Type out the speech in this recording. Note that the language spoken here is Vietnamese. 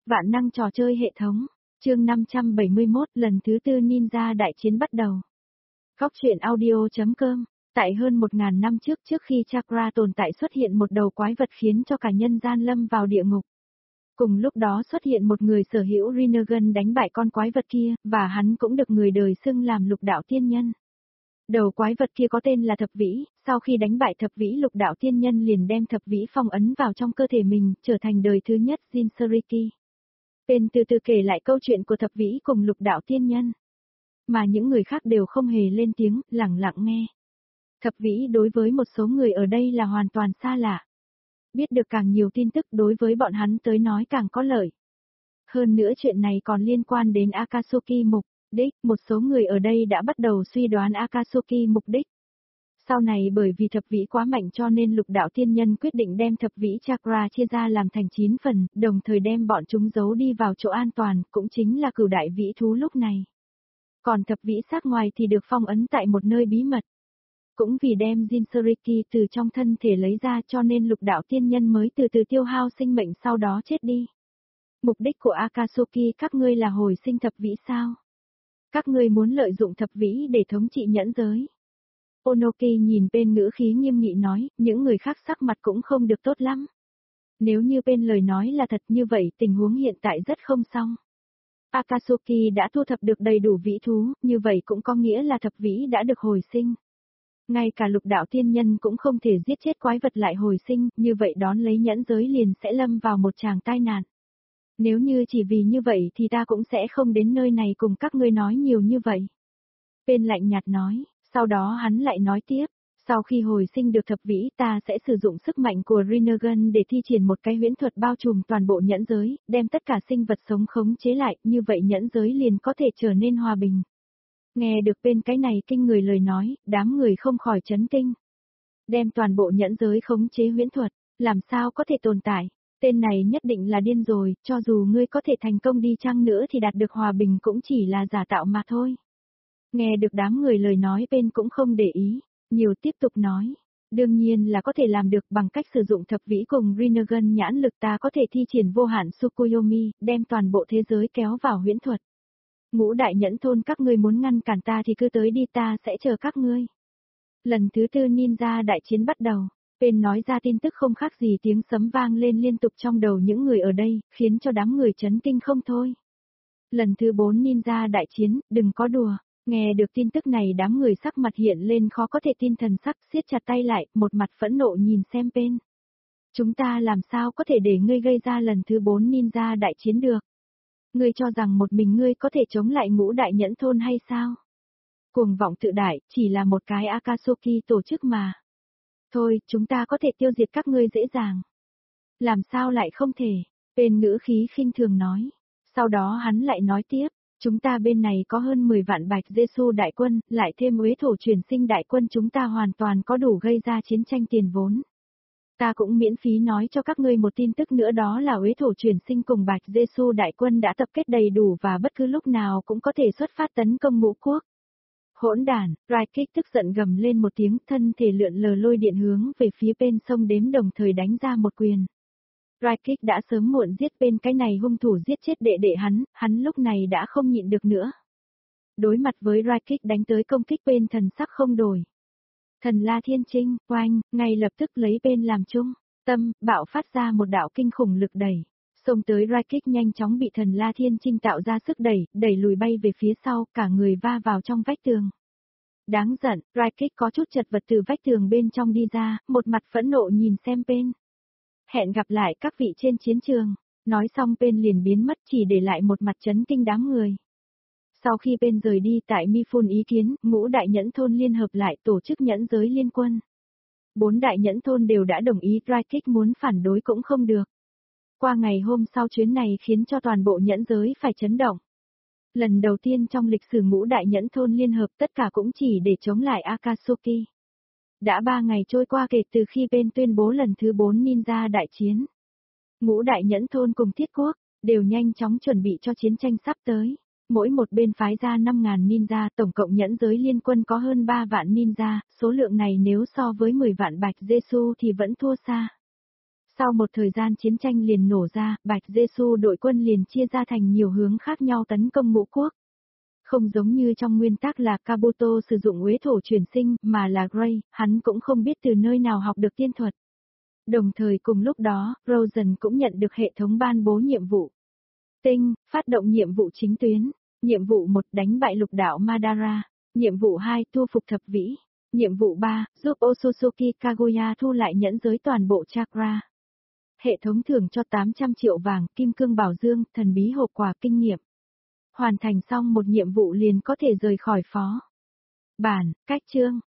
Vạn năng trò chơi hệ thống. Chương 571, lần thứ 4 Ninja đại chiến bắt đầu. Góc truyện audio.com. Tại hơn 1000 năm trước khi Chakra tồn tại xuất hiện một đầu quái vật khiến cho cả nhân gian lâm vào địa ngục. Cùng lúc đó xuất hiện một người sở hữu Rinnegan đánh bại con quái vật kia, và hắn cũng được người đời xưng làm Lục Đạo Tiên Nhân. Đầu quái vật kia có tên là Thập Vĩ, sau khi đánh bại Thập Vĩ Lục Đạo Tiên Nhân liền đem Thập Vĩ phong ấn vào trong cơ thể mình, trở thành đời thứ nhất Jinsuriki. Tên từ từ kể lại câu chuyện của Thập Vĩ cùng Lục Đạo Tiên Nhân. Mà những người khác đều không hề lên tiếng, lặng lặng nghe. Thập Vĩ đối với một số người ở đây là hoàn toàn xa lạ. Biết được càng nhiều tin tức đối với bọn hắn tới nói càng có lợi. Hơn nữa chuyện này còn liên quan đến Akatsuki mục đích, một số người ở đây đã bắt đầu suy đoán Akatsuki mục đích. Sau này bởi vì Thập Vĩ quá mạnh cho nên Lục Đạo Tiên Nhân quyết định đem Thập Vĩ Chakra chia ra làm thành 9 phần, đồng thời đem bọn chúng giấu đi vào chỗ an toàn, cũng chính là Cửu Đại Vĩ Thú lúc này. Còn Thập Vĩ xác ngoài thì được phong ấn tại một nơi bí mật. Cũng vì đem Jinsuriki từ trong thân thể lấy ra cho nên Lục Đạo Tiên Nhân mới từ từ tiêu hao sinh mệnh sau đó chết đi. Mục đích của Akatsuki các ngươi là hồi sinh Thập Vĩ sao? Các ngươi muốn lợi dụng Thập Vĩ để thống trị nhẫn giới. Onoki nhìn bên ngữ khí nghiêm nghị nói, những người khác sắc mặt cũng không được tốt lắm. Nếu như bên lời nói là thật như vậy tình huống hiện tại rất không xong. Akatsuki đã thu thập được đầy đủ vĩ thú, như vậy cũng có nghĩa là Thập Vĩ đã được hồi sinh. Ngay cả Lục Đạo Tiên Nhân cũng không thể giết chết quái vật lại hồi sinh, như vậy đón lấy nhẫn giới liền sẽ lâm vào một tràng tai nạn. Nếu như chỉ vì như vậy thì ta cũng sẽ không đến nơi này cùng các ngươi nói nhiều như vậy. Bên lạnh nhạt nói, sau đó hắn lại nói tiếp, sau khi hồi sinh được Thập Vĩ ta sẽ sử dụng sức mạnh của Rinnegan để thi triển một cái huyễn thuật bao trùm toàn bộ nhẫn giới, đem tất cả sinh vật sống khống chế lại, như vậy nhẫn giới liền có thể trở nên hòa bình. Nghe được bên cái này kinh người lời nói, đám người không khỏi chấn kinh. Đem toàn bộ nhẫn giới khống chế huyễn thuật, làm sao có thể tồn tại, tên này nhất định là điên rồi, cho dù ngươi có thể thành công đi chăng nữa thì đạt được hòa bình cũng chỉ là giả tạo mà thôi. Nghe được đám người lời nói bên cũng không để ý, nhiều tiếp tục nói. Đương nhiên là có thể làm được bằng cách sử dụng Thập Vĩ cùng Rinnegan nhãn lực ta có thể thi triển vô hạn Tsukuyomi, đem toàn bộ thế giới kéo vào huyễn thuật. Ngũ Đại Nhẫn Thôn các ngươi muốn ngăn cản ta thì cứ tới đi ta sẽ chờ các ngươi. Lần thứ 4 Ninja đại chiến bắt đầu, bên nói ra tin tức không khác gì tiếng sấm vang lên liên tục trong đầu những người ở đây, khiến cho đám người chấn kinh không thôi. Lần thứ 4 Ninja đại chiến, đừng có đùa. Nghe được tin tức này đám người sắc mặt hiện lên khó có thể tin thần sắc, siết chặt tay lại, một mặt phẫn nộ nhìn xem bên. Chúng ta làm sao có thể để ngươi gây ra lần thứ 4 Ninja đại chiến được? Ngươi cho rằng một mình ngươi có thể chống lại Ngũ Đại Nhẫn Thôn hay sao? Cuồng vọng tự đại, chỉ là một cái Akatsuki tổ chức mà. Thôi, chúng ta có thể tiêu diệt các ngươi dễ dàng. Làm sao lại không thể? Bên ngữ khí khinh thường nói. Sau đó hắn lại nói tiếp. Chúng ta bên này có hơn 10 vạn Bạch Giê-xu đại quân, lại thêm Uế Thổ truyền sinh đại quân chúng ta hoàn toàn có đủ gây ra chiến tranh tiền vốn. Ta cũng miễn phí nói cho các ngươi một tin tức nữa đó là Uế Thổ truyền sinh cùng Bạch Giê-xu đại quân đã tập kết đầy đủ và bất cứ lúc nào cũng có thể xuất phát tấn công Ngũ Quốc. Hỗn đản, Raikik tức giận gầm lên một tiếng thân thể lượn lờ lôi điện hướng về phía bên sông đếm đồng thời đánh ra một quyền. Raikik đã sớm muộn giết bên cái này hung thủ giết chết đệ đệ hắn lúc này đã không nhịn được nữa. Đối mặt với Raikik đánh tới công kích bên thần sắc không đổi. Thần La Thiên Trinh, oanh, ngay lập tức lấy bên làm chung, tâm, bạo phát ra một đạo kinh khủng lực đẩy. Xông tới Raikik nhanh chóng bị thần La Thiên Trinh tạo ra sức đẩy lùi bay về phía sau, cả người va vào trong vách tường. Đáng giận, Raikik có chút chật vật từ vách tường bên trong đi ra, một mặt phẫn nộ nhìn xem bên. Hẹn gặp lại các vị trên chiến trường, nói xong bên liền biến mất chỉ để lại một mặt chấn kinh đám người. Sau khi bên rời đi tại Mifun ý kiến, Ngũ Đại Nhẫn Thôn liên hợp lại tổ chức nhẫn giới liên quân. 4 Đại Nhẫn Thôn đều đã đồng ý Raikik muốn phản đối cũng không được. Qua ngày hôm sau chuyến này khiến cho toàn bộ nhẫn giới phải chấn động. Lần đầu tiên trong lịch sử Ngũ Đại Nhẫn Thôn liên hợp tất cả cũng chỉ để chống lại Akatsuki. Đã 3 ngày trôi qua kể từ khi bên tuyên bố lần thứ 4 Ninja đại chiến. Ngũ Đại Nhẫn Thôn cùng Thiết Quốc, đều nhanh chóng chuẩn bị cho chiến tranh sắp tới. Mỗi một bên phái ra 5.000 ninja, tổng cộng nhẫn giới liên quân có hơn 3 vạn ninja, số lượng này nếu so với 10 vạn Bạch Giê-xu thì vẫn thua xa. Sau một thời gian chiến tranh liền nổ ra, Bạch Giê-xu đội quân liền chia ra thành nhiều hướng khác nhau tấn công ngũ quốc. Không giống như trong nguyên tắc là Kabuto sử dụng uế thổ truyền sinh, mà là Gray, hắn cũng không biết từ nơi nào học được tiên thuật. Đồng thời cùng lúc đó, Rosen cũng nhận được hệ thống ban bố nhiệm vụ. Tinh, phát động nhiệm vụ chính tuyến. Nhiệm vụ 1 đánh bại lục đạo Madara. Nhiệm vụ 2 thu phục thập vĩ. Nhiệm vụ 3 giúp Otsutsuki Kaguya thu lại nhẫn giới toàn bộ chakra. Hệ thống thưởng cho 800 triệu vàng, kim cương bảo dương, thần bí hộp quà kinh nghiệm. Hoàn thành xong một nhiệm vụ liền có thể rời khỏi phó bản, cách chương.